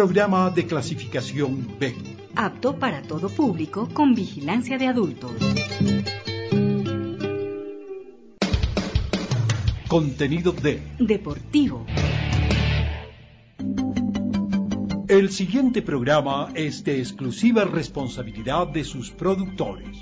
programa de clasificación B. Apto para todo público con vigilancia de adultos. Contenido D. Deportivo. El siguiente programa es de exclusiva responsabilidad de sus productores.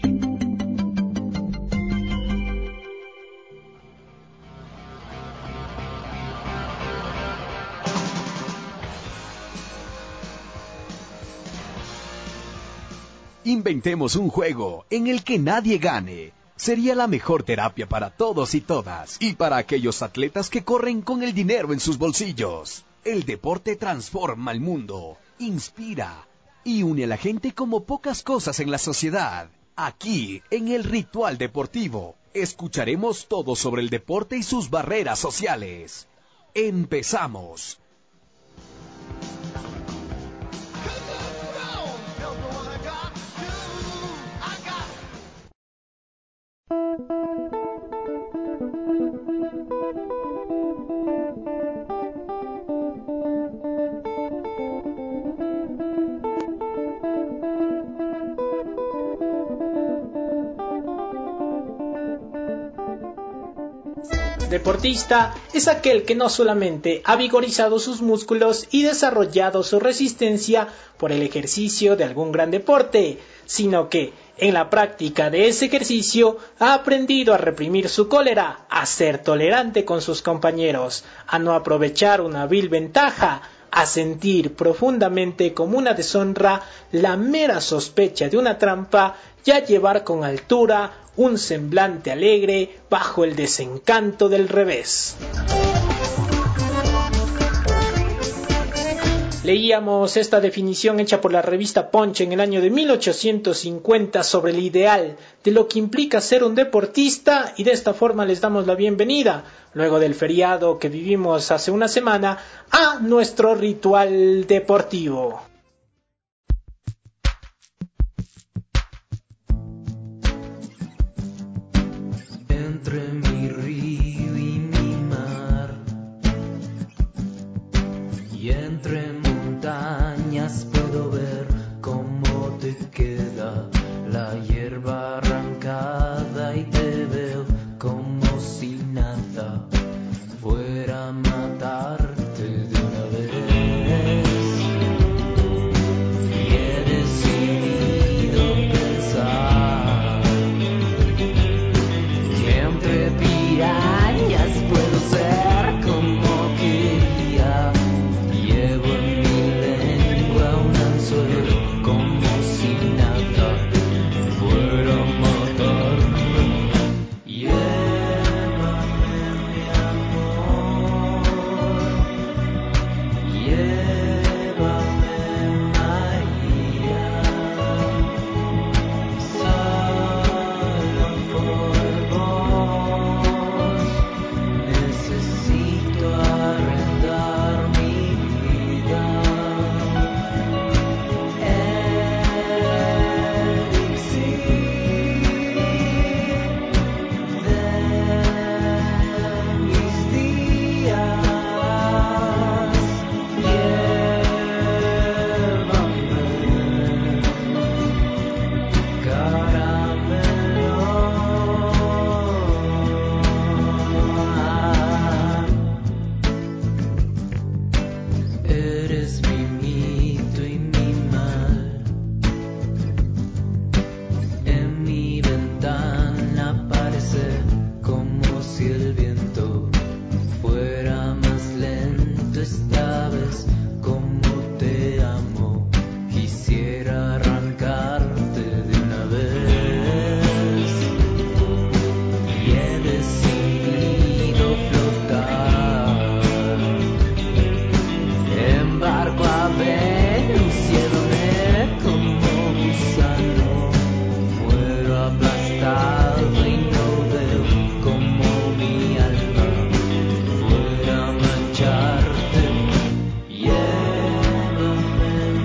Inventemos un juego en el que nadie gane. Sería la mejor terapia para todos y todas, y para aquellos atletas que corren con el dinero en sus bolsillos. El deporte transforma el mundo, inspira y une a la gente como pocas cosas en la sociedad. Aquí, en el Ritual Deportivo, escucharemos todo sobre el deporte y sus barreras sociales. ¡Empezamos! Deportista es aquel que no solamente ha vigorizado sus músculos y desarrollado su resistencia por el ejercicio de algún gran deporte, sino que en la práctica de ese ejercicio ha aprendido a reprimir su cólera, a ser tolerante con sus compañeros, a no aprovechar una vil ventaja, a sentir profundamente como una deshonra la mera sospecha de una trampa y a llevar con altura un semblante alegre bajo el desencanto del revés. Leíamos esta definición hecha por la revista Punch en el año de 1850 sobre el ideal de lo que implica ser un deportista, y de esta forma les damos la bienvenida, luego del feriado que vivimos hace una semana, a nuestro ritual deportivo. Entre mi río y mi mar, y entre montañas puedo ver cómo te queda la hierba arrancada, y te veo como si nada fuera a matarte de una vez. Y he decidido pensar que entre pirañas puedo ser como quería. Llevo en mi lengua un anzuelo como si nada fuera a matarme. Llévame, mi amor, llévame, María, solo por vos necesito arrendar mi vida. Elixir de mis días, llévame, caramelo. Eres mi mito y mi mal. En mi ventana parece como si el viento fuera más lento. Esta vez como te amo, quisiera arrancarte de una vez. Y he decidido flotar en barco a Venus, llévame como gusano, muero aplastado y no veo como mi alma fuera a mancharte. Llévame,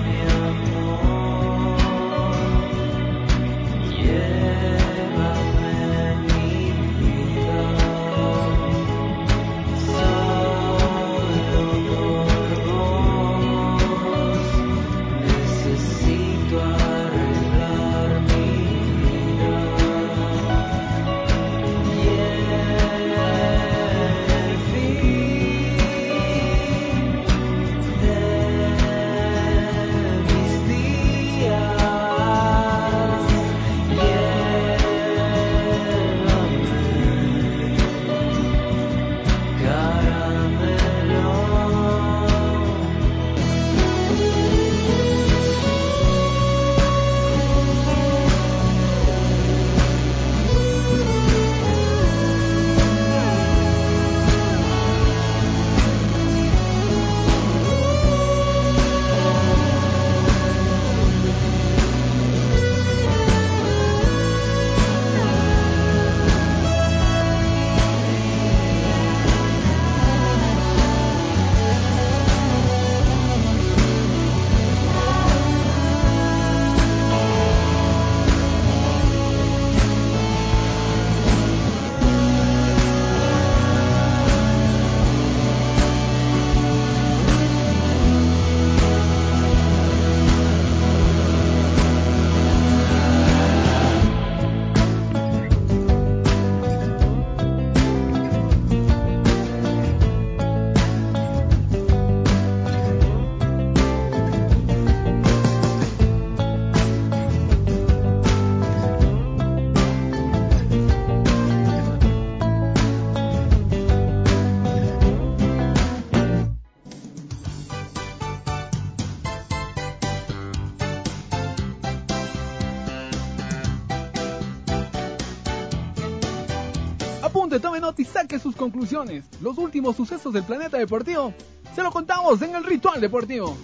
Apunte, tome nota y saque sus conclusiones. Los últimos sucesos del planeta deportivo se lo contamos en el Ritual Deportivo.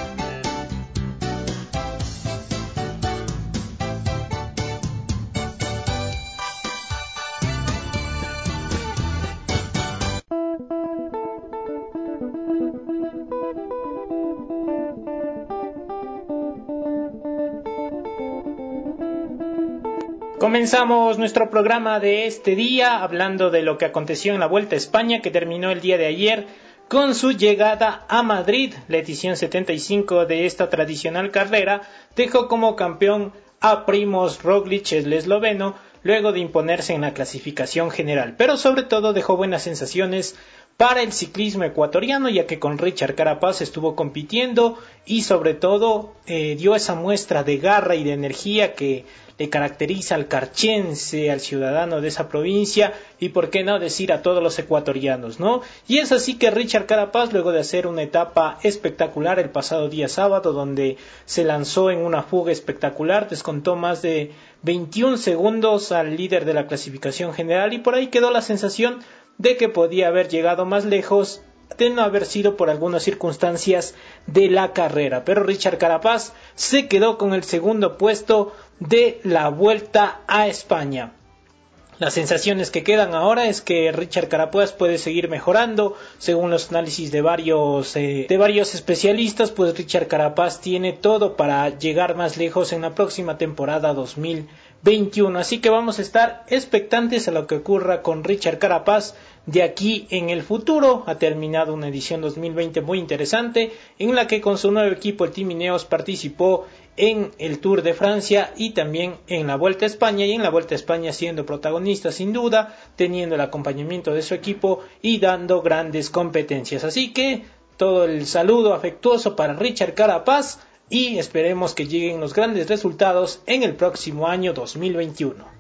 Comenzamos nuestro programa de este día hablando de lo que aconteció en la Vuelta a España, que terminó el día de ayer con su llegada a Madrid. La edición 75 de esta tradicional carrera dejó como campeón a Primož Roglič, el esloveno, luego de imponerse en la clasificación general, pero sobre todo dejó buenas sensaciones para el ciclismo ecuatoriano, ya que con Richard Carapaz estuvo compitiendo y sobre todo dio esa muestra de garra y de energía que le caracteriza al carchense, al ciudadano de esa provincia y por qué no decir a todos los ecuatorianos, ¿no? Y es así que Richard Carapaz, luego de hacer una etapa espectacular el pasado día sábado, donde se lanzó en una fuga espectacular, descontó más de 21 segundos al líder de la clasificación general y por ahí quedó la sensación de que podía haber llegado más lejos de no haber sido por algunas circunstancias de la carrera, pero Richard Carapaz se quedó con el segundo puesto de la Vuelta a España. Las sensaciones que quedan ahora es que Richard Carapaz puede seguir mejorando, según los análisis de varios especialistas, pues Richard Carapaz tiene todo para llegar más lejos en la próxima temporada 2021, así que vamos a estar expectantes a lo que ocurra con Richard Carapaz de aquí en el futuro. Ha terminado una edición 2020 muy interesante, en la que con su nuevo equipo, el Team Ineos, participó en el Tour de Francia y también en la Vuelta a España, y en la Vuelta a España siendo protagonista sin duda, teniendo el acompañamiento de su equipo y dando grandes competencias. Así que todo el saludo afectuoso para Richard Carapaz y esperemos que lleguen los grandes resultados en el próximo año 2021.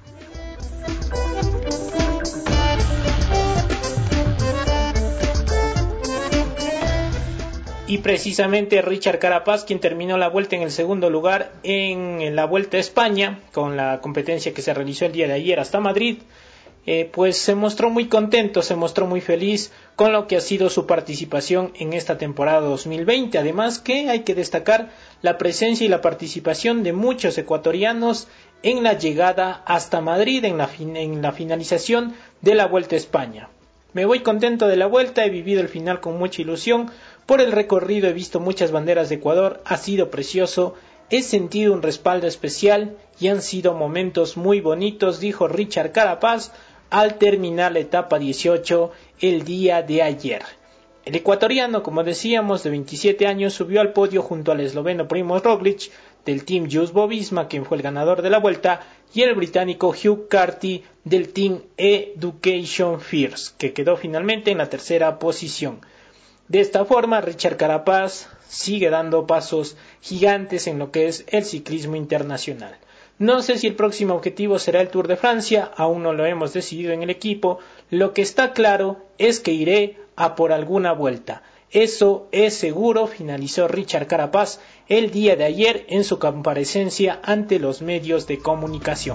Y precisamente Richard Carapaz, quien terminó la vuelta en el segundo lugar en la Vuelta a España, con la competencia que se realizó el día de ayer hasta Madrid, pues se mostró muy contento, se mostró muy feliz con lo que ha sido su participación en esta temporada 2020. Además que hay que destacar la presencia y la participación de muchos ecuatorianos en la llegada hasta Madrid, en la finalización de la Vuelta a España. Me voy contento de la vuelta, he vivido el final con mucha ilusión. Por el recorrido he visto muchas banderas de Ecuador, ha sido precioso, he sentido un respaldo especial y han sido momentos muy bonitos, dijo Richard Carapaz al terminar la etapa 18 el día de ayer. El ecuatoriano, como decíamos, de 27 años, subió al podio junto al esloveno Primož Roglič del Team Jumbo-Visma, quien fue el ganador de la vuelta, y el británico Hugh Carty del Team Education First, que quedó finalmente en la tercera posición. De esta forma, Richard Carapaz sigue dando pasos gigantes en lo que es el ciclismo internacional. No sé si el próximo objetivo será el Tour de Francia, aún no lo hemos decidido en el equipo. Lo que está claro es que iré a por alguna vuelta. Eso es seguro, finalizó Richard Carapaz el día de ayer en su comparecencia ante los medios de comunicación.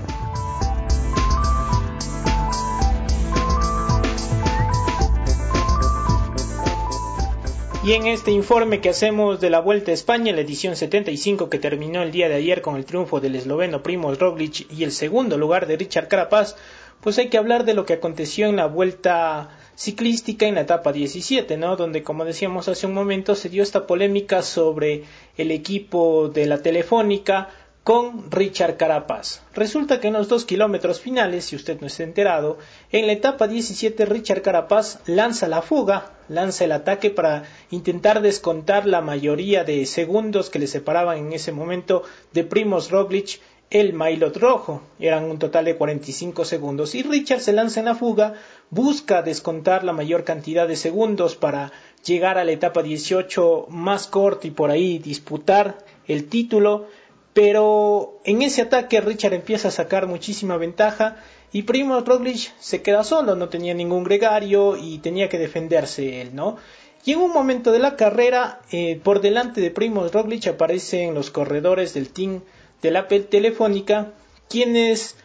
Y en este informe que hacemos de la Vuelta a España, la edición 75 que terminó el día de ayer con el triunfo del esloveno Primož Roglič y el segundo lugar de Richard Carapaz, pues hay que hablar de lo que aconteció en la Vuelta ciclística en la etapa 17, ¿no? Donde, como decíamos hace un momento, se dio esta polémica sobre el equipo de la Telefónica con Richard Carapaz. Resulta que en los 2 kilómetros finales, si usted no está enterado, en la etapa 17 Richard Carapaz lanza la fuga, lanza el ataque para intentar descontar la mayoría de segundos que le separaban en ese momento de Primož Roglič, el maillot rojo. Eran un total de 45 segundos y Richard se lanza en la fuga, busca descontar la mayor cantidad de segundos para llegar a la etapa 18 más corta y por ahí disputar el título. Pero en ese ataque Richard empieza a sacar muchísima ventaja y Primož Roglič se queda solo, no tenía ningún gregario y tenía que defenderse él, ¿no? Y en un momento de la carrera, por delante de Primož Roglič aparecen los corredores del team de la Telefónica, quienes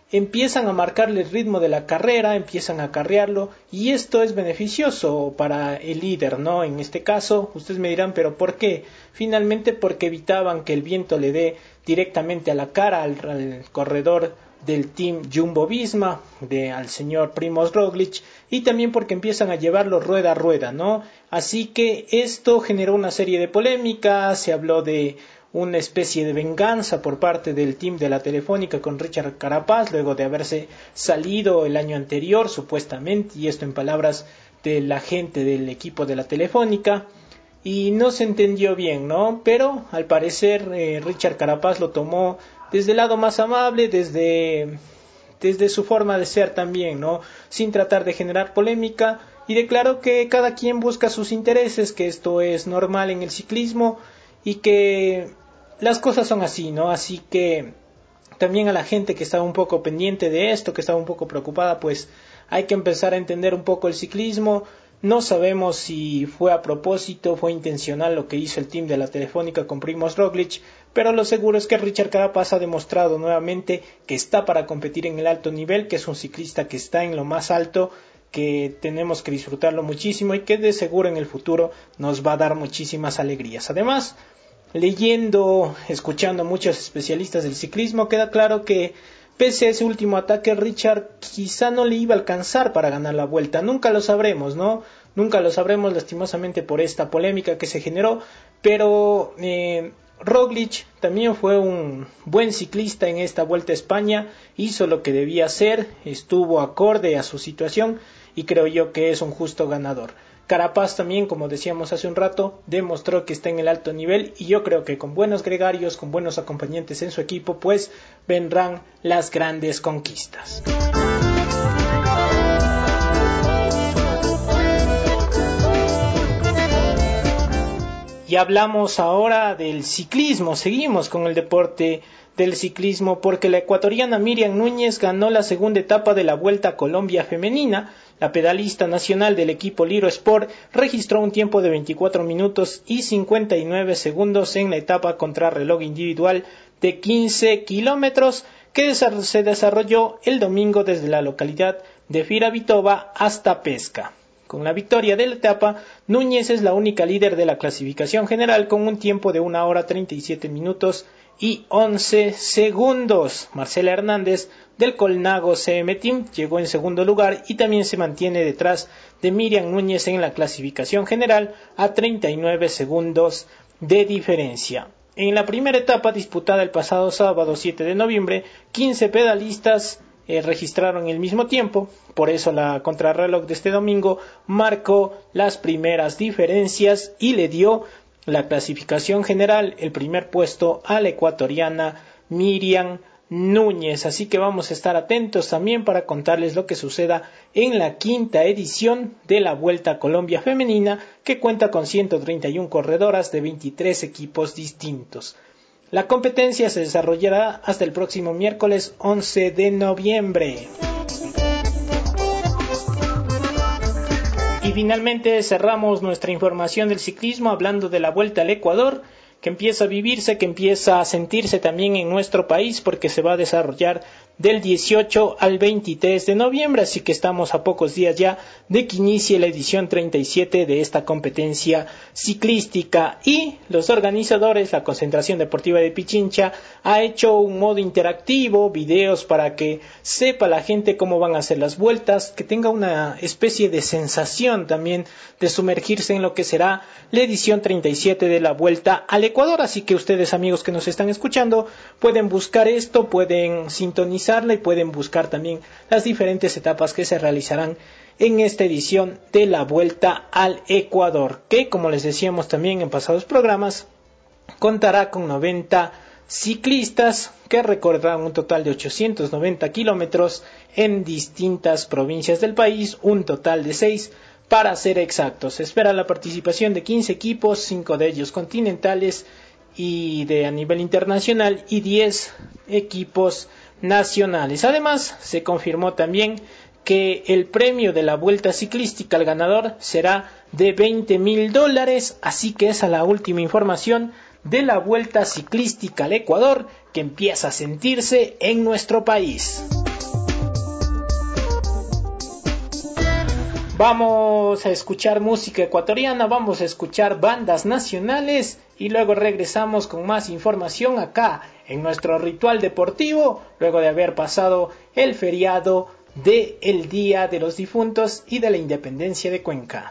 empiezan a marcarle el ritmo de la carrera, empiezan a acarrearlo, y esto es beneficioso para el líder, ¿no? En este caso, ustedes me dirán, ¿pero por qué? Finalmente porque evitaban que el viento le dé directamente a la cara al corredor del team Jumbo-Visma, al señor Primož Roglič, y también porque empiezan a llevarlo rueda a rueda, ¿no? Así que esto generó una serie de polémicas, se habló de una especie de venganza por parte del team de la Telefónica con Richard Carapaz, luego de haberse salido el año anterior, supuestamente, y esto en palabras de la gente del equipo de la Telefónica, y no se entendió bien, ¿no? Pero al parecer Richard Carapaz lo tomó desde el lado más amable, desde su forma de ser también, ¿no? Sin tratar de generar polémica, y declaró que cada quien busca sus intereses, que esto es normal en el ciclismo y que las cosas son así, ¿no? Así que también a la gente que estaba un poco pendiente de esto, que estaba un poco preocupada, pues hay que empezar a entender un poco el ciclismo. No sabemos si fue a propósito, fue intencional lo que hizo el team de la Telefónica con Primož Roglič, pero lo seguro es que Richard Carapaz ha demostrado nuevamente que está para competir en el alto nivel, que es un ciclista que está en lo más alto, que tenemos que disfrutarlo muchísimo y que de seguro en el futuro nos va a dar muchísimas alegrías. Además, leyendo, escuchando a muchos especialistas del ciclismo, queda claro que pese a ese último ataque, Richard quizá no le iba a alcanzar para ganar la Vuelta. Nunca lo sabremos, ¿no? Nunca lo sabremos, lastimosamente, por esta polémica que se generó, pero Roglič también fue un buen ciclista en esta Vuelta a España, hizo lo que debía hacer, estuvo acorde a su situación y creo yo que es un justo ganador. Carapaz también, como decíamos hace un rato, demostró que está en el alto nivel, y yo creo que con buenos gregarios, con buenos acompañantes en su equipo, pues vendrán las grandes conquistas. Y hablamos ahora del ciclismo, seguimos con el deporte del ciclismo, porque la ecuatoriana Miriam Núñez ganó la segunda etapa de la Vuelta a Colombia femenina. La pedalista nacional del equipo Liro Sport registró un tiempo de 24 minutos y 59 segundos en la etapa contrarreloj individual de 15 kilómetros que se desarrolló el domingo desde la localidad de Firavitova hasta Pesca. Con la victoria de la etapa, Núñez es la única líder de la clasificación general con un tiempo de 1 hora 37 minutos y 11 segundos. Marcela Hernández del Colnago CM Team llegó en segundo lugar y también se mantiene detrás de Miriam Núñez en la clasificación general a 39 segundos de diferencia. En la primera etapa disputada el pasado sábado 7 de noviembre, 15 pedalistas registraron el mismo tiempo, por eso la contrarreloj de este domingo marcó las primeras diferencias y le dio la clasificación general, el primer puesto a la ecuatoriana Miriam Núñez. Así que vamos a estar atentos también para contarles lo que suceda en la quinta edición de la Vuelta a Colombia femenina, que cuenta con 131 corredoras de 23 equipos distintos. La competencia se desarrollará hasta el próximo miércoles 11 de noviembre. Y finalmente cerramos nuestra información del ciclismo hablando de la Vuelta al Ecuador, que empieza a vivirse, que empieza a sentirse también en nuestro país, porque se va a desarrollar del 18 al 23 de noviembre, así que estamos a pocos días ya de que inicie la edición 37 de esta competencia ciclística, y los organizadores, la Concentración Deportiva de Pichincha, ha hecho un modo interactivo, videos para que sepa la gente cómo van a ser las vueltas, que tenga una especie de sensación también de sumergirse en lo que será la edición 37 de la Vuelta al Ecuador. Así que ustedes, amigos que nos están escuchando, pueden buscar esto, pueden sintonizarla y pueden buscar también las diferentes etapas que se realizarán en esta edición de la Vuelta al Ecuador, que, como les decíamos también en pasados programas, contará con 90 ciclistas que recorrerán un total de 890 kilómetros en distintas provincias del país, un total de 6 para ser exactos. Se espera la participación de 15 equipos, 5 de ellos continentales y de a nivel internacional, y 10 equipos nacionales. Además, se confirmó también que el premio de la vuelta ciclística al ganador será de $20,000, así que esa es la última información de la vuelta ciclística al Ecuador, que empieza a sentirse en nuestro país. Vamos a escuchar música ecuatoriana, vamos a escuchar bandas nacionales y luego regresamos con más información acá en nuestro ritual deportivo, luego de haber pasado el feriado del Día de los Difuntos y de la Independencia de Cuenca.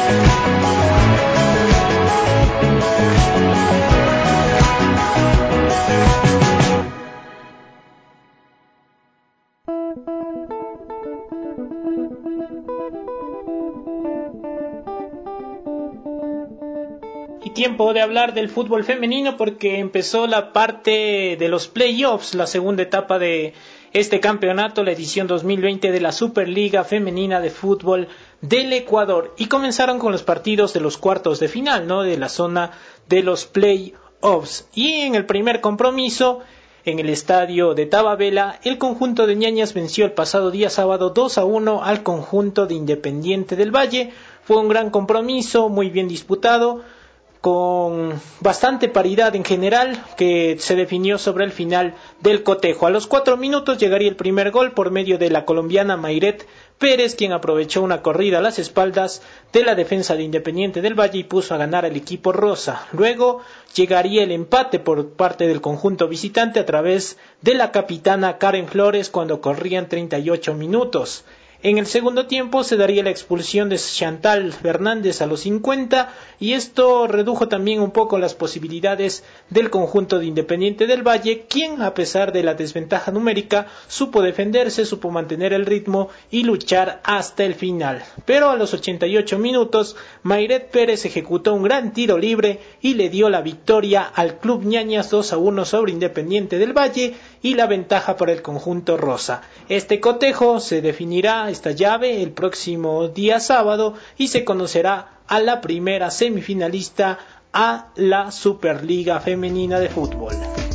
Y tiempo de hablar del fútbol femenino porque empezó la parte de los playoffs, la segunda etapa de este campeonato, la edición 2020 de la Superliga Femenina de Fútbol del Ecuador. Y comenzaron con los partidos de los cuartos de final, ¿no? De la zona de los playoffs. Y en el primer compromiso, en el estadio de Tababela, el conjunto de Ñañas venció el pasado día sábado 2-1 al conjunto de Independiente del Valle. Fue un gran compromiso, muy bien disputado, con bastante paridad en general, que se definió sobre el final del cotejo. A los 4 minutos llegaría el primer gol por medio de la colombiana Mayret Pérez, quien aprovechó una corrida a las espaldas de la defensa de Independiente del Valle y puso a ganar al equipo rosa. Luego llegaría el empate por parte del conjunto visitante a través de la capitana Karen Flores cuando corrían 38 minutos. En el segundo tiempo se daría la expulsión de Chantal Fernández a los 50 y esto redujo también un poco las posibilidades del conjunto de Independiente del Valle, quien a pesar de la desventaja numérica supo defenderse, supo mantener el ritmo y luchar hasta el final. Pero a los 88 minutos Mayret Pérez ejecutó un gran tiro libre y le dio la victoria al Club Ñañas 2-1 sobre Independiente del Valle y la ventaja para el conjunto rosa. Este cotejo se definirá esta llave el próximo día sábado y se conocerá a la primera semifinalista a la Superliga Femenina de Fútbol.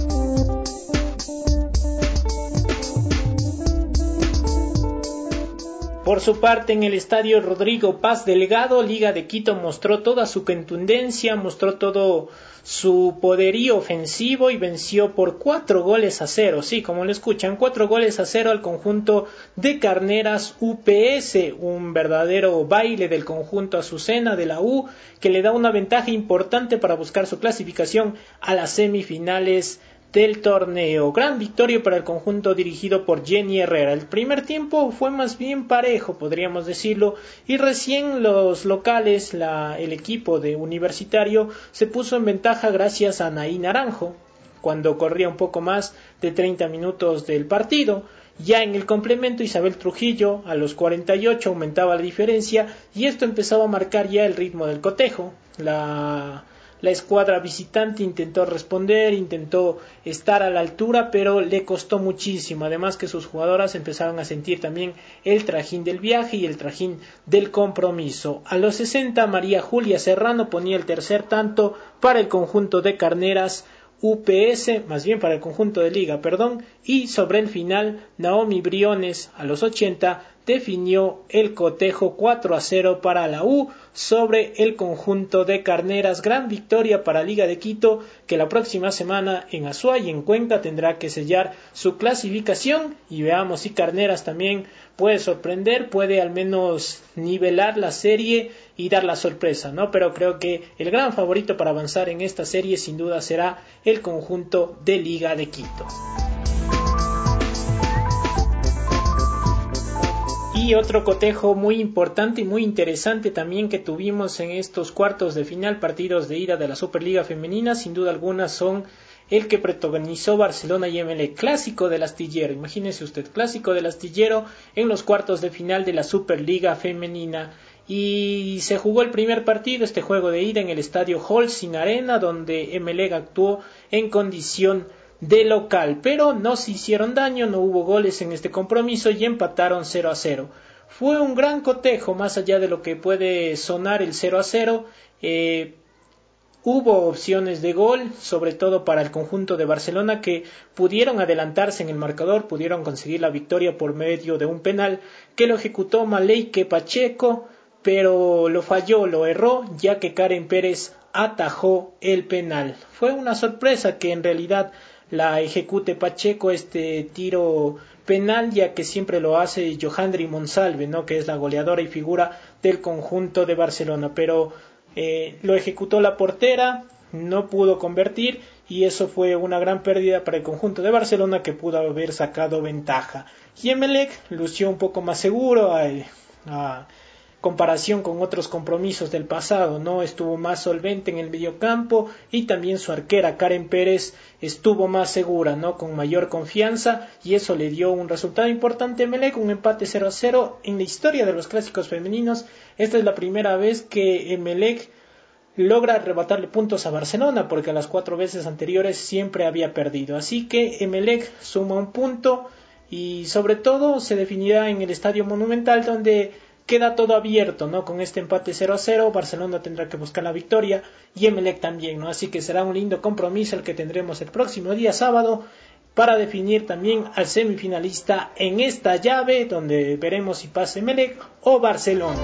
Por su parte, en el estadio Rodrigo Paz Delgado, Liga de Quito mostró toda su contundencia, mostró todo su poderío ofensivo y venció por 4-0. Sí, como lo escuchan, 4-0 al conjunto de Carneras UPS, un verdadero baile del conjunto Azucena de la U, que le da una ventaja importante para buscar su clasificación a las semifinales del torneo. Gran victoria para el conjunto dirigido por Jenny Herrera. El primer tiempo fue más bien parejo, podríamos decirlo, y recién los locales, el equipo de Universitario, se puso en ventaja gracias a Anaí Naranjo, cuando corría un poco más de 30 minutos del partido. Ya en el complemento, Isabel Trujillo a los 48 aumentaba la diferencia y esto empezaba a marcar ya el ritmo del cotejo. La escuadra visitante intentó responder, intentó estar a la altura, pero le costó muchísimo. Además que sus jugadoras empezaron a sentir también el trajín del viaje y el trajín del compromiso. A los 60, María Julia Serrano ponía el tercer tanto para el conjunto de Carneras UPS, más bien para el conjunto de Liga, y sobre el final, Naomi Briones a los 80 definió el cotejo 4-0 para la U sobre el conjunto de Carneras. Gran victoria para Liga de Quito, que la próxima semana en Azuay y en Cuenca tendrá que sellar su clasificación, y veamos si Carneras también puede sorprender, puede al menos nivelar la serie y dar la sorpresa, ¿no? Pero creo que el gran favorito para avanzar en esta serie sin duda será el conjunto de Liga de Quito. Y otro cotejo muy importante y muy interesante también que tuvimos en estos cuartos de final, partidos de ida de la Superliga Femenina, sin duda alguna son el que protagonizó Barcelona y Emelec, clásico del astillero. Imagínese usted, clásico del astillero en los cuartos de final de la Superliga Femenina. Y se jugó el primer partido, este juego de ida, en el estadio Holcim Arena, donde Emelec actuó en condición de local, pero no se hicieron daño, no hubo goles en este compromiso y empataron 0-0. Fue un gran cotejo, más allá de lo que puede sonar el 0-0. Hubo opciones de gol, sobre todo para el conjunto de Barcelona, que pudieron adelantarse en el marcador, pudieron conseguir la victoria por medio de un penal que lo ejecutó Maleike Pacheco, pero lo falló, lo erró, ya que Karen Pérez atajó el penal. Fue una sorpresa que en realidad la ejecute Pacheco este tiro penal, ya que siempre lo hace Johandri Monsalve, ¿no? Que es la goleadora y figura del conjunto de Barcelona, pero lo ejecutó la portera, no pudo convertir y eso fue una gran pérdida para el conjunto de Barcelona, que pudo haber sacado ventaja. Y Emelec lució un poco más seguro, comparación con otros compromisos del pasado, ¿no? Estuvo más solvente en el mediocampo y también su arquera Karen Pérez estuvo más segura, ¿no? Con mayor confianza, y eso le dio un resultado importante a Emelec, un empate 0-0 en la historia de los clásicos femeninos. Esta es la primera vez que Emelec logra arrebatarle puntos a Barcelona, porque las 4 veces anteriores siempre había perdido. Así que Emelec suma un punto y sobre todo se definirá en el Estadio Monumental, donde queda todo abierto, ¿no? Con este empate 0-0, Barcelona tendrá que buscar la victoria y Emelec también, ¿no? Así que será un lindo compromiso el que tendremos el próximo día sábado para definir también al semifinalista en esta llave, donde veremos si pasa Emelec o Barcelona.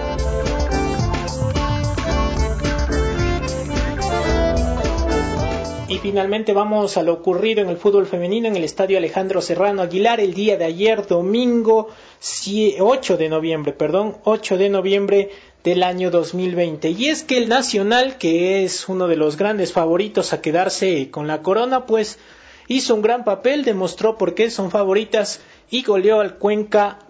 Y finalmente vamos a lo ocurrido en el fútbol femenino en el Estadio Alejandro Serrano Aguilar el día de ayer, domingo 8 de noviembre del año 2020. Y es que el Nacional, que es uno de los grandes favoritos a quedarse con la corona, pues hizo un gran papel, demostró por qué son favoritas y goleó al Cuenca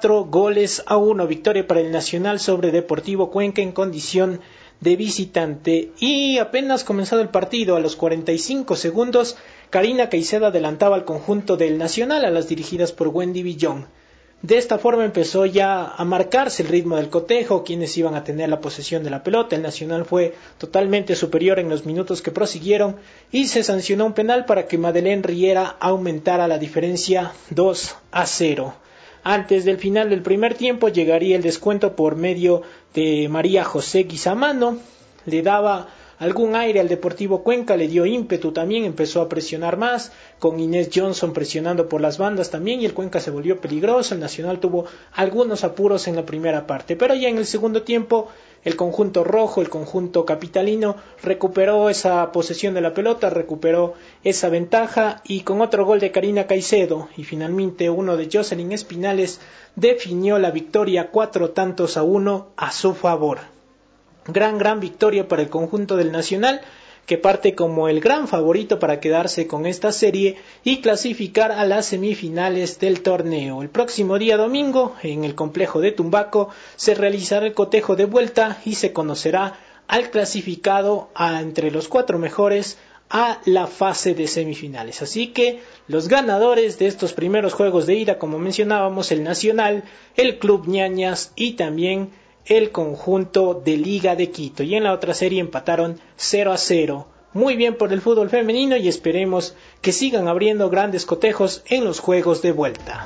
4-1. Victoria para el Nacional sobre Deportivo Cuenca en condición de visitante. Y apenas comenzado el partido, a los 45 segundos, Karina Caicedo adelantaba al conjunto del Nacional, a las dirigidas por Wendy Villón. De esta forma empezó ya a marcarse el ritmo del cotejo, quienes iban a tener la posesión de la pelota. El Nacional fue totalmente superior en los minutos que prosiguieron y se sancionó un penal para que Madeleine Riera aumentara la diferencia 2-0. Antes del final del primer tiempo llegaría el descuento por medio de María José Guizamano. Le daba algún aire al Deportivo Cuenca, le dio ímpetu también, empezó a presionar más, con Inés Johnson presionando por las bandas también, y el Cuenca se volvió peligroso. El Nacional tuvo algunos apuros en la primera parte, pero ya en el segundo tiempo el conjunto rojo, el conjunto capitalino, recuperó esa posesión de la pelota, recuperó esa ventaja, y con otro gol de Karina Caicedo y finalmente uno de Jocelyn Espinales definió la victoria 4-1 a su favor. Gran victoria para el conjunto del Nacional, que parte como el gran favorito para quedarse con esta serie y clasificar a las semifinales del torneo. El próximo día domingo, en el complejo de Tumbaco, se realizará el cotejo de vuelta y se conocerá al clasificado entre los 4 mejores a la fase de semifinales. Así que los ganadores de estos primeros juegos de ida, como mencionábamos, el Nacional, el Club Ñañas y también el conjunto de Liga de Quito, y en la otra serie empataron 0-0. Muy bien por el fútbol femenino, y esperemos que sigan abriendo grandes cotejos en los juegos de vuelta.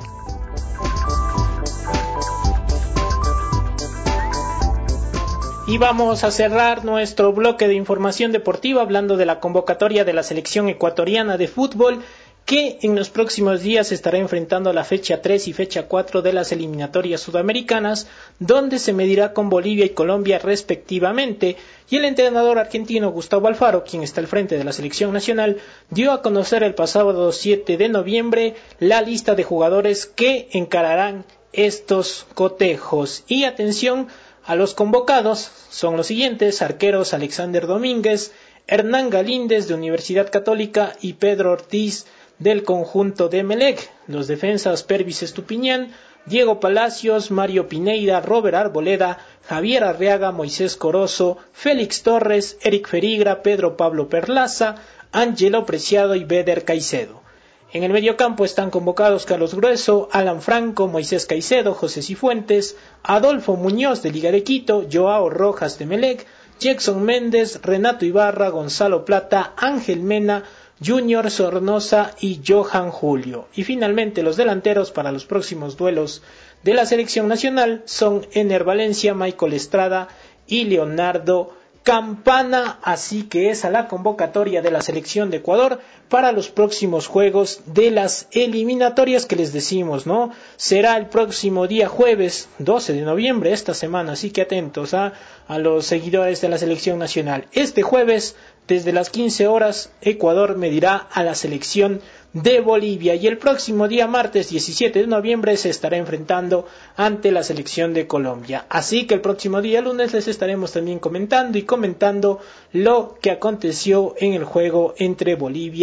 Y vamos a cerrar nuestro bloque de información deportiva hablando de la convocatoria de la selección ecuatoriana de fútbol, que en los próximos días estará enfrentando la fecha 3 y fecha 4 de las eliminatorias sudamericanas, donde se medirá con Bolivia y Colombia respectivamente. Y el entrenador argentino Gustavo Alfaro, quien está al frente de la selección nacional, dio a conocer el pasado 7 de noviembre la lista de jugadores que encararán estos cotejos. Y atención a los convocados, son los siguientes: arqueros Alexander Domínguez, Hernán Galíndez de Universidad Católica y Pedro Ortiz del conjunto de Emelec. Los defensas: Pervis Estupiñán, Diego Palacios, Mario Pineida, Robert Arboleda, Javier Arriaga, Moisés Corozo, Félix Torres, Eric Ferigra, Pedro Pablo Perlaza, Ángelo Preciado y Beder Caicedo. En el mediocampo están convocados Carlos Grueso, Alan Franco, Moisés Caicedo, José Cifuentes, Adolfo Muñoz de Liga de Quito, Joao Rojas de Emelec, Jackson Méndez, Renato Ibarra, Gonzalo Plata, Ángel Mena, Junior Sornosa y Johan Julio. Y finalmente los delanteros para los próximos duelos de la selección nacional son Ener Valencia, Michael Estrada y Leonardo Campana. Así que esa la convocatoria de la selección de Ecuador para los próximos juegos de las eliminatorias que les decimos, ¿no? Será el próximo día jueves 12 de noviembre, esta semana, así que atentos a los seguidores de la selección nacional. Este jueves, desde las 15 horas, Ecuador medirá a la selección de Bolivia, y el próximo día martes 17 de noviembre se estará enfrentando ante la selección de Colombia. Así que el próximo día lunes les estaremos también comentando lo que aconteció en el juego entre Bolivia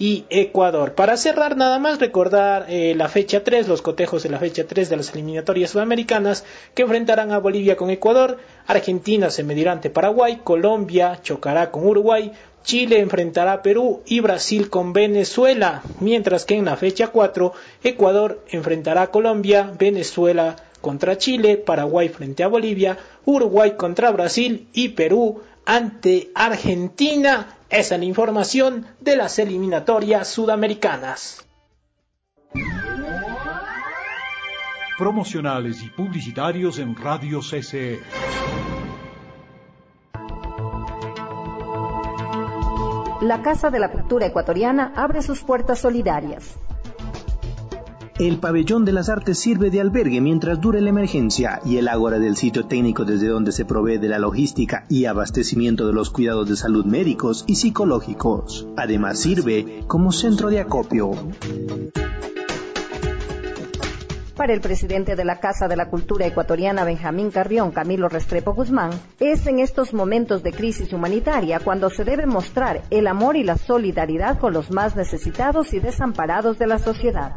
y Ecuador. Para cerrar, nada más recordar la fecha 3, los cotejos de la fecha 3 de las eliminatorias sudamericanas que enfrentarán a Bolivia con Ecuador, Argentina se medirá ante Paraguay, Colombia chocará con Uruguay, Chile enfrentará a Perú y Brasil con Venezuela, mientras que en la fecha 4 Ecuador enfrentará a Colombia, Venezuela contra Chile, Paraguay frente a Bolivia, Uruguay contra Brasil y Perú ante Argentina. Esa es la información de las eliminatorias sudamericanas. Promocionales y publicitarios en Radio CCE. La Casa de la Cultura Ecuatoriana abre sus puertas solidarias. El Pabellón de las Artes sirve de albergue mientras dure la emergencia y el ágora del sitio técnico desde donde se provee de la logística y abastecimiento de los cuidados de salud médicos y psicológicos. Además sirve como centro de acopio. Para el presidente de la Casa de la Cultura Ecuatoriana, Benjamín Carrión, Camilo Restrepo Guzmán, es en estos momentos de crisis humanitaria cuando se debe mostrar el amor y la solidaridad con los más necesitados y desamparados de la sociedad.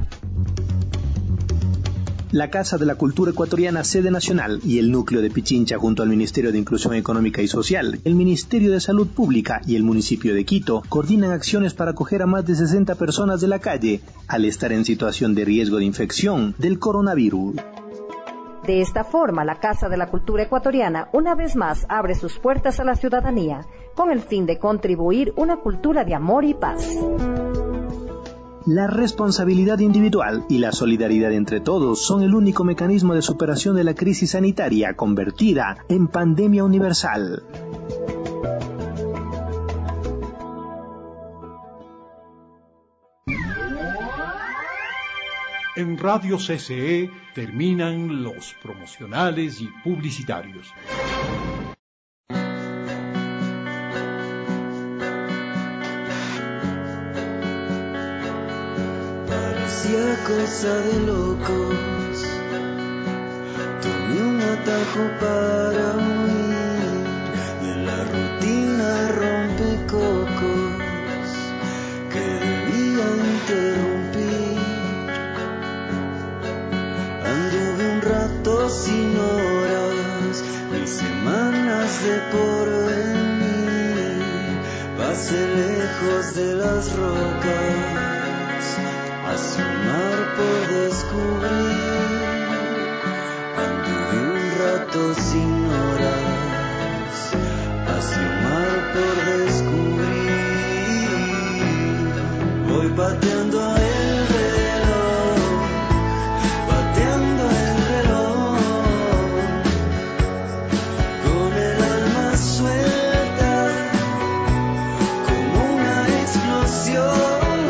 La Casa de la Cultura Ecuatoriana, sede nacional, y el núcleo de Pichincha junto al Ministerio de Inclusión Económica y Social, el Ministerio de Salud Pública y el municipio de Quito coordinan acciones para acoger a más de 60 personas de la calle al estar en situación de riesgo de infección del coronavirus. De esta forma, la Casa de la Cultura Ecuatoriana una vez más abre sus puertas a la ciudadanía con el fin de contribuir una cultura de amor y paz. La responsabilidad individual y la solidaridad entre todos son el único mecanismo de superación de la crisis sanitaria convertida en pandemia universal. En Radio CCE terminan los promocionales y publicitarios. Parecía cosa de locos, tomé un atajo para huir de la rutina rompecocos que debía interrumpir. Anduve un rato sin horas, ni semanas de porvenir, pasé lejos de las rocas, hacia un mar por descubrir. Anduve un rato sin horas, hacia un mar por descubrir. Voy pateando el reloj, pateando el reloj, con el alma suelta como una explosión.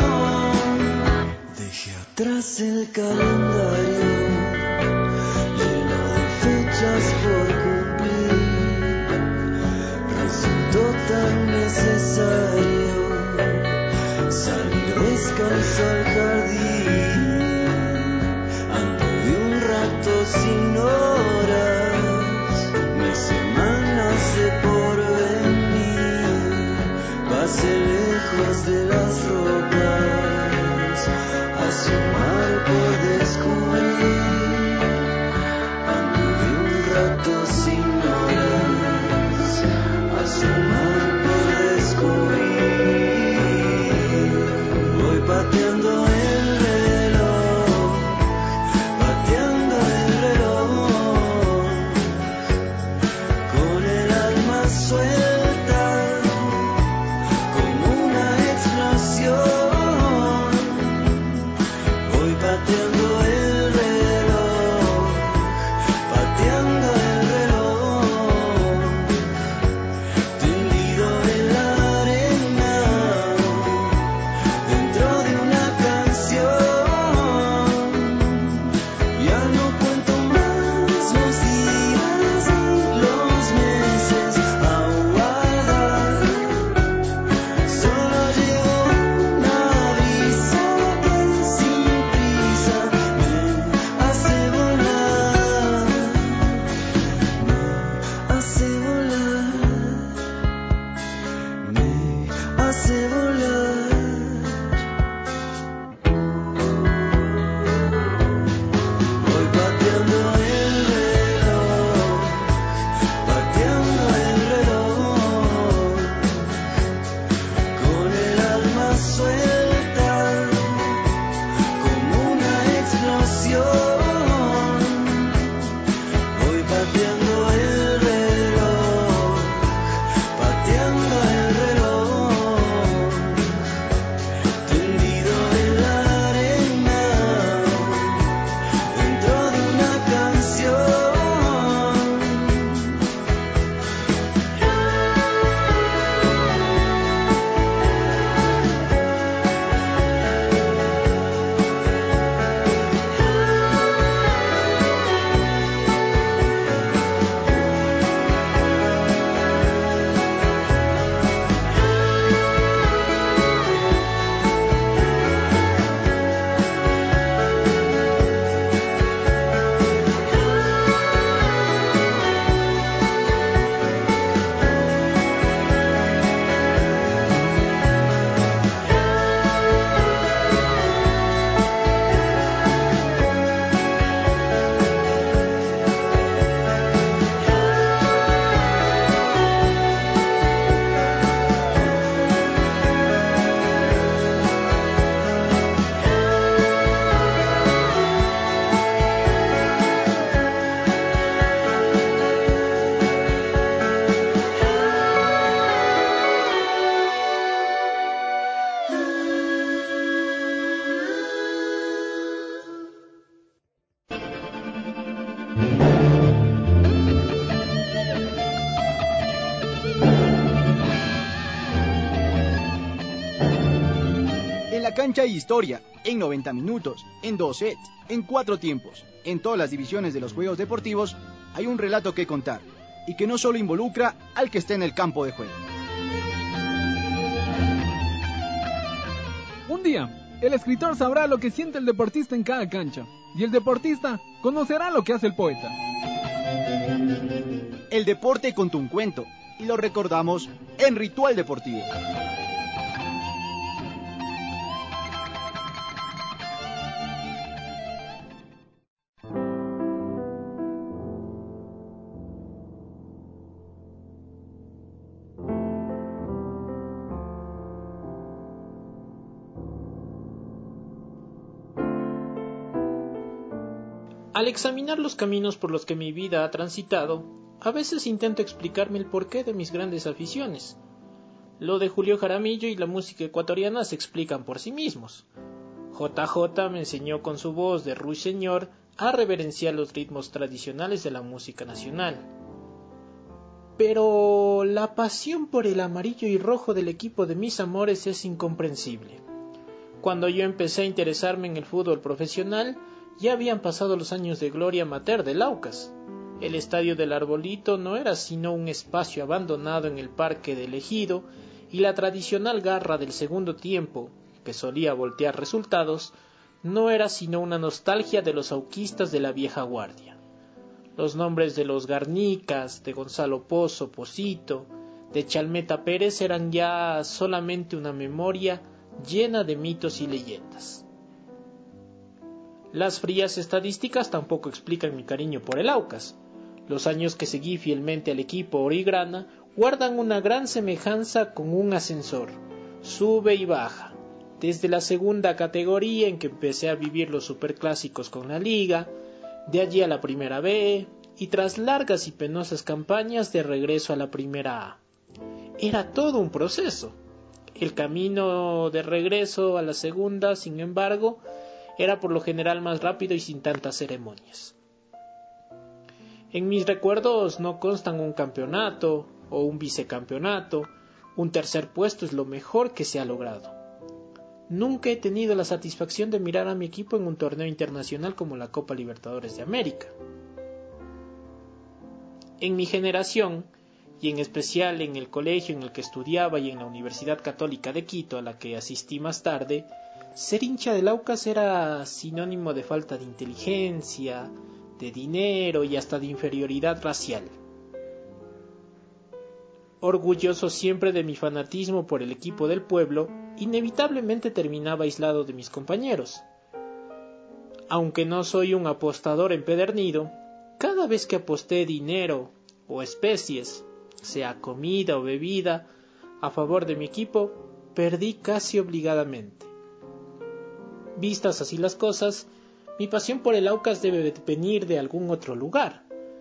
Tras el calendario lleno de fechas por cumplir, resultó tan necesario salir descalzo al jardín. Anduve un rato sin horas, mis semanas de porvenir, pasé lejos de las rocas, hacia un mar por descubrir. Anduve un rato sin horas, hacia un mar por descubrir. Voy pateando el reloj, pateando el reloj, con el alma suelta como una explosión. Pateando el reloj, pateando el reloj, tendido en la arena, dentro de una canción. Ya no cuento más los días y los meses a guardar, solo llevo una brisa que sin hace volar, me hace volar. cancha hay historia, en 90 minutos, en 2 sets, en 4 tiempos. En todas las divisiones de los juegos deportivos hay un relato que contar, y que no solo involucra al que esté en el campo de juego. Un día, el escritor sabrá lo que siente el deportista en cada cancha, y el deportista conocerá lo que hace el poeta. El deporte contó un cuento, y lo recordamos en Ritual Deportivo. Al examinar los caminos por los que mi vida ha transitado, a veces intento explicarme el porqué de mis grandes aficiones. Lo de Julio Jaramillo y la música ecuatoriana se explican por sí mismos. JJ me enseñó con su voz de ruiseñor a reverenciar los ritmos tradicionales de la música nacional. Pero la pasión por el amarillo y rojo del equipo de mis amores es incomprensible. Cuando yo empecé a interesarme en el fútbol profesional, ya habían pasado los años de gloria amateur del Aucas. El estadio del Arbolito no era sino un espacio abandonado en el parque del Ejido, y la tradicional garra del segundo tiempo, que solía voltear resultados, no era sino una nostalgia de los auquistas de la vieja guardia. Los nombres de los Garnicas, de Gonzalo Pozo, Pocito, de Chalmeta Pérez eran ya solamente una memoria llena de mitos y leyendas. Las frías estadísticas tampoco explican mi cariño por el Aucas. Los años que seguí fielmente al equipo origrana guardan una gran semejanza con un ascensor. Sube y baja. Desde la segunda categoría en que empecé a vivir los superclásicos con la liga, de allí a la primera B, y tras largas y penosas campañas de regreso a la primera A. Era todo un proceso. El camino de regreso a la segunda, sin embargo, era por lo general más rápido y sin tantas ceremonias. En mis recuerdos no constan un campeonato o un vicecampeonato, un tercer puesto es lo mejor que se ha logrado. Nunca he tenido la satisfacción de mirar a mi equipo en un torneo internacional como la Copa Libertadores de América. En mi generación, y en especial en el colegio en el que estudiaba y en la Universidad Católica de Quito, a la que asistí más tarde, ser hincha del Aucas era sinónimo de falta de inteligencia, de dinero y hasta de inferioridad racial. Orgulloso siempre de mi fanatismo por el equipo del pueblo, inevitablemente terminaba aislado de mis compañeros. Aunque no soy un apostador empedernido, cada vez que aposté dinero o especies, sea comida o bebida, a favor de mi equipo, perdí casi obligadamente. Vistas así las cosas, mi pasión por el Aucas debe venir de algún otro lugar.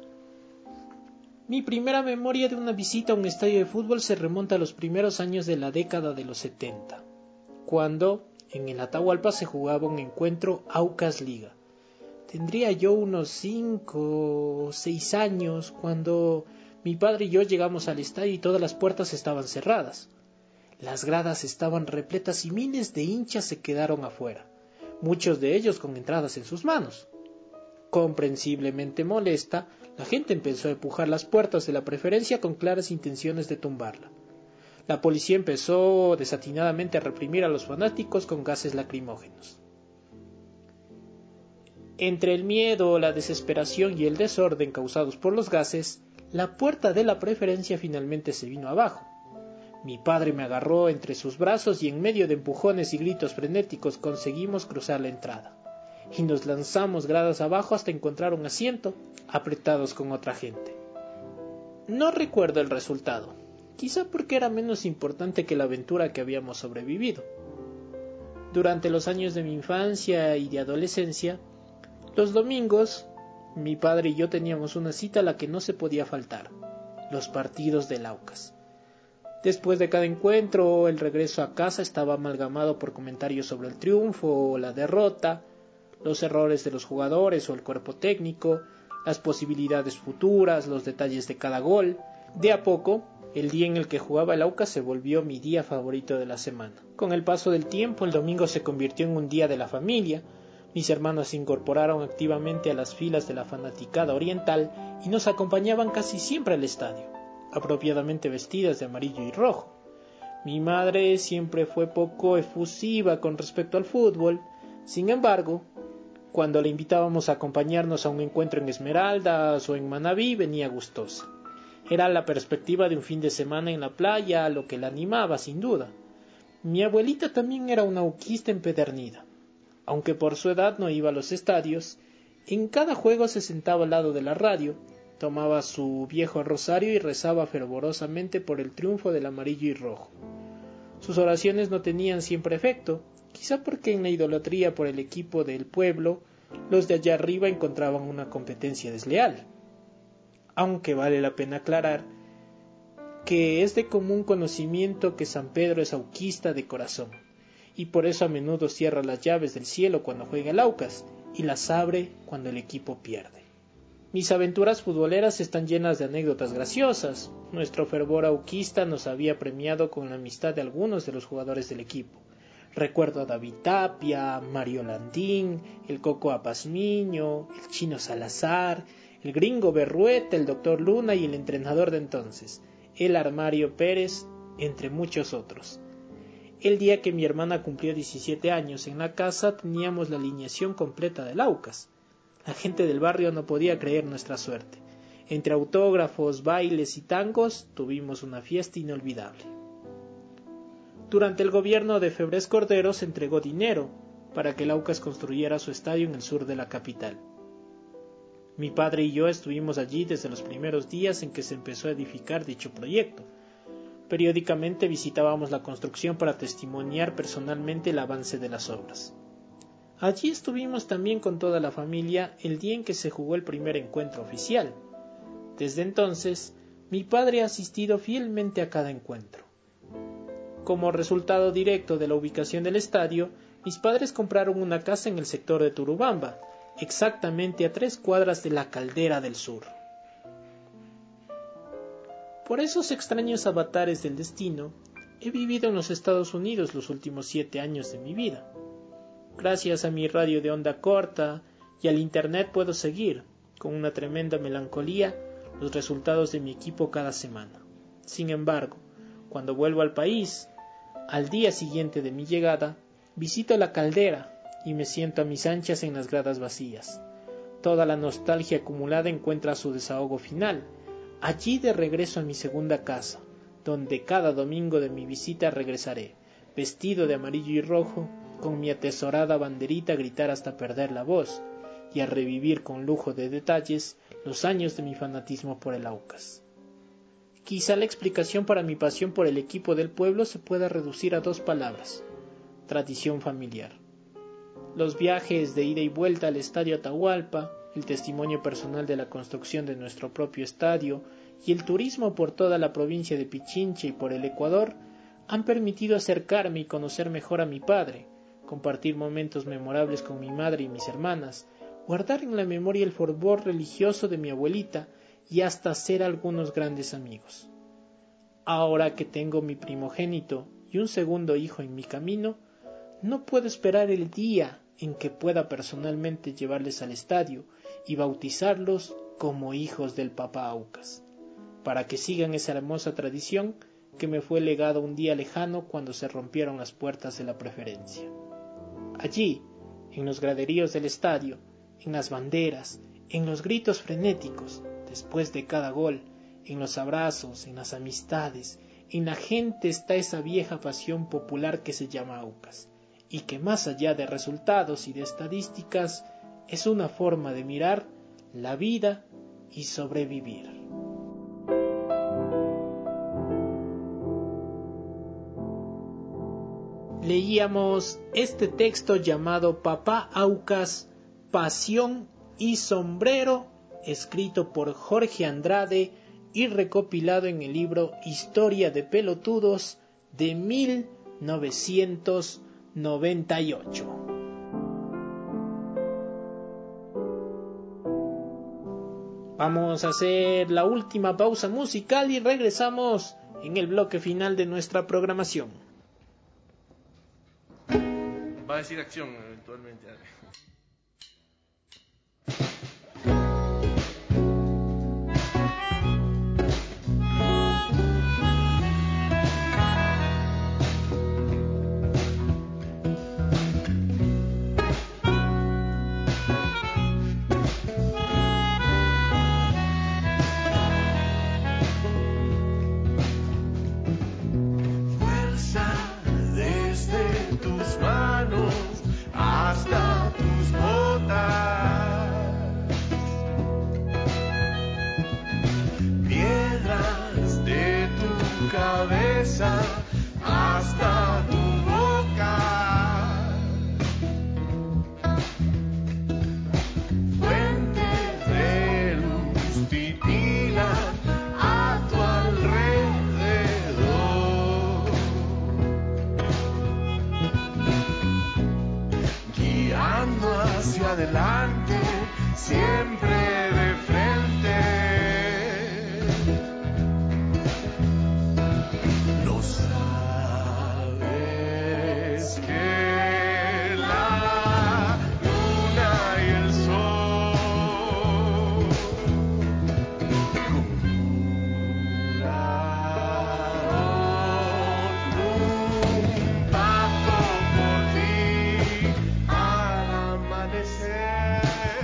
Mi primera memoria de una visita a un estadio de fútbol se remonta a los primeros años de la década de los 70, cuando en el Atahualpa se jugaba un encuentro Aucas Liga. Tendría yo unos 5 o 6 años cuando mi padre y yo llegamos al estadio y todas las puertas estaban cerradas. Las gradas estaban repletas y miles de hinchas se quedaron afuera, muchos de ellos con entradas en sus manos. Comprensiblemente molesta, la gente empezó a empujar las puertas de la preferencia con claras intenciones de tumbarla. La policía empezó desatinadamente a reprimir a los fanáticos con gases lacrimógenos. Entre el miedo, la desesperación y el desorden causados por los gases, la puerta de la preferencia finalmente se vino abajo. Mi padre me agarró entre sus brazos y en medio de empujones y gritos frenéticos conseguimos cruzar la entrada. Y nos lanzamos gradas abajo hasta encontrar un asiento, apretados con otra gente. No recuerdo el resultado, quizá porque era menos importante que la aventura que habíamos sobrevivido. Durante los años de mi infancia y de adolescencia, los domingos, mi padre y yo teníamos una cita a la que no se podía faltar: los partidos del Aucas. Después de cada encuentro, el regreso a casa estaba amalgamado por comentarios sobre el triunfo o la derrota, los errores de los jugadores o el cuerpo técnico, las posibilidades futuras, los detalles de cada gol. De a poco, el día en el que jugaba el Aucas se volvió mi día favorito de la semana. Con el paso del tiempo, el domingo se convirtió en un día de la familia. Mis hermanos se incorporaron activamente a las filas de la fanaticada oriental y nos acompañaban casi siempre al estadio, apropiadamente vestidas de amarillo y rojo. Mi madre siempre fue poco efusiva con respecto al fútbol. Sin embargo, cuando le invitábamos a acompañarnos a un encuentro en Esmeraldas o en Manabí, venía gustosa. Era la perspectiva de un fin de semana en la playa lo que la animaba, sin duda. Mi abuelita también era una auquista empedernida. Aunque por su edad no iba a los estadios, en cada juego se sentaba al lado de la radio, tomaba su viejo rosario y rezaba fervorosamente por el triunfo del amarillo y rojo. Sus oraciones no tenían siempre efecto, quizá porque en la idolatría por el equipo del pueblo, los de allá arriba encontraban una competencia desleal. Aunque vale la pena aclarar que es de común conocimiento que San Pedro es auquista de corazón, y por eso a menudo cierra las llaves del cielo cuando juega el Aucas, y las abre cuando el equipo pierde. Mis aventuras futboleras están llenas de anécdotas graciosas. Nuestro fervor auquista nos había premiado con la amistad de algunos de los jugadores del equipo. Recuerdo a David Tapia, Mario Landín, el Coco Apasmiño, el Chino Salazar, el Gringo Berrueta, el Dr. Luna y el entrenador de entonces, el Armario Pérez, entre muchos otros. El día que mi hermana cumplió 17 años, en la casa teníamos la alineación completa del Aucas. La gente del barrio no podía creer nuestra suerte. Entre autógrafos, bailes y tangos, tuvimos una fiesta inolvidable. Durante el gobierno de Febres Cordero se entregó dinero para que el Aucas construyera su estadio en el sur de la capital. Mi padre y yo estuvimos allí desde los primeros días en que se empezó a edificar dicho proyecto. Periódicamente visitábamos la construcción para testimoniar personalmente el avance de las obras. Allí estuvimos también con toda la familia el día en que se jugó el primer encuentro oficial. Desde entonces, mi padre ha asistido fielmente a cada encuentro. Como resultado directo de la ubicación del estadio, mis padres compraron una casa en el sector de Turubamba, exactamente a 3 cuadras de la Caldera del Sur. Por esos extraños avatares del destino, he vivido en los Estados Unidos los últimos 7 años de mi vida. Gracias a mi radio de onda corta y al internet puedo seguir, con una tremenda melancolía, los resultados de mi equipo cada semana. Sin embargo, cuando vuelvo al país, al día siguiente de mi llegada, visito la caldera y me siento a mis anchas en las gradas vacías. Toda la nostalgia acumulada encuentra su desahogo final, allí de regreso a mi segunda casa, donde cada domingo de mi visita regresaré, vestido de amarillo y rojo, con mi atesorada banderita a gritar hasta perder la voz, y a revivir con lujo de detalles los años de mi fanatismo por el Aucas. Quizá la explicación para mi pasión por el equipo del pueblo se pueda reducir a 2 palabras: tradición familiar. Los viajes de ida y vuelta al estadio Atahualpa, el testimonio personal de la construcción de nuestro propio estadio y el turismo por toda la provincia de Pichincha y por el Ecuador han permitido acercarme y conocer mejor a mi padre, compartir momentos memorables con mi madre y mis hermanas, guardar en la memoria el fervor religioso de mi abuelita y hasta hacer algunos grandes amigos. Ahora que tengo mi primogénito y un segundo hijo en mi camino, no puedo esperar el día en que pueda personalmente llevarles al estadio y bautizarlos como hijos del Papá Aucas, para que sigan esa hermosa tradición que me fue legada un día lejano cuando se rompieron las puertas de la preferencia. Allí, en los graderíos del estadio, en las banderas, en los gritos frenéticos, después de cada gol, en los abrazos, en las amistades, en la gente está esa vieja pasión popular que se llama Aucas, y que más allá de resultados y de estadísticas, es una forma de mirar la vida y sobrevivir. Leíamos este texto llamado Papá Aucas, Pasión y Sombrero, escrito por Jorge Andrade y recopilado en el libro Historia de Pelotudos de 1998. Vamos a hacer la última pausa musical y regresamos en el bloque final de nuestra programación. Va a decir acción eventualmente. Adelante, siempre de frente. Lo sabes que la luna y el sol conjuraron un pacto por ti al amanecer.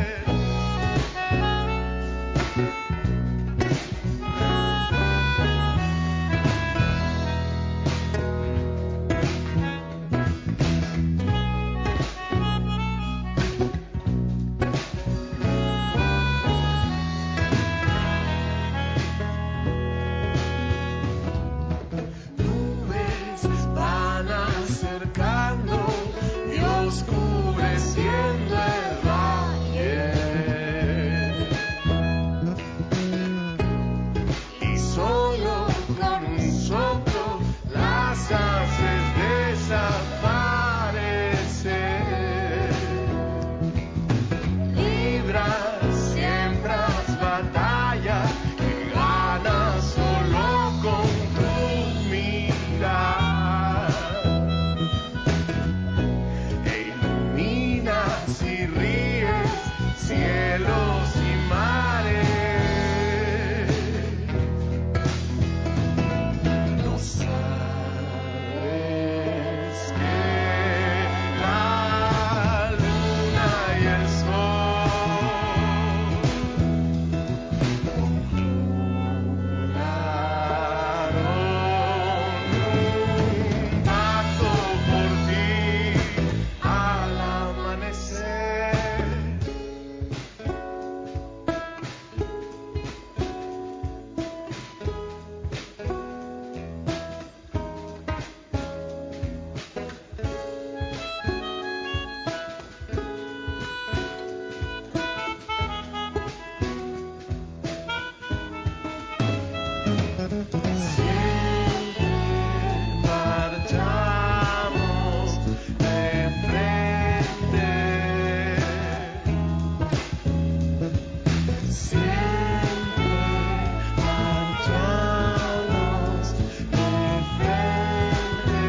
Nubes van acercando y oscureciendo el valle, y solo con un soplo las haces desaparecer. Libras, siembras batalla que ganas solo con tu mirar, e iluminas y ríes cielos y mares. Lo sabes que la luna y el sol conjuraron un pacto por ti al amanecer. Siempre marchamos de frente. Siempre marchamos de frente.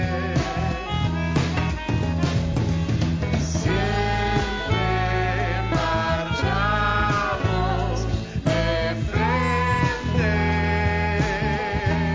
Siempre marchamos de frente.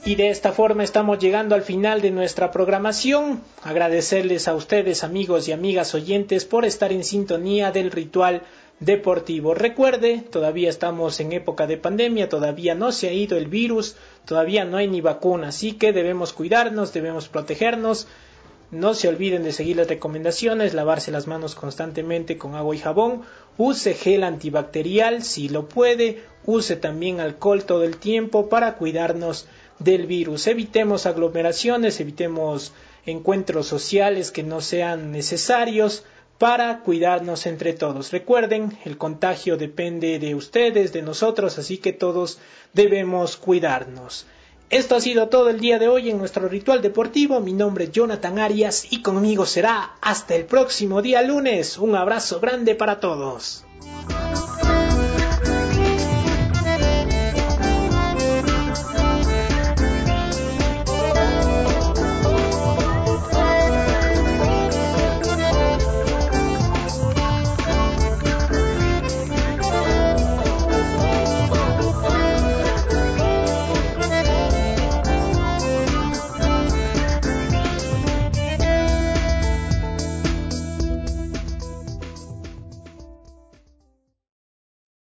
Y de esta forma estamos llegando al final de nuestra programación. Agradecerles a ustedes, amigos y amigas oyentes, por estar en sintonía del Ritual Deportivo. Recuerde, todavía estamos en época de pandemia, todavía no se ha ido el virus, todavía no hay ni vacuna, así que debemos cuidarnos, debemos protegernos. No se olviden de seguir las recomendaciones, lavarse las manos constantemente con agua y jabón, use gel antibacterial si lo puede, use también alcohol todo el tiempo para cuidarnos del virus. Evitemos aglomeraciones, evitemos encuentros sociales que no sean necesarios para cuidarnos entre todos. Recuerden, el contagio depende de ustedes, de nosotros, así que todos debemos cuidarnos. Esto ha sido todo el día de hoy en nuestro Ritual Deportivo. Mi nombre es Jonathan Arias y conmigo será hasta el próximo día lunes. Un abrazo grande para todos.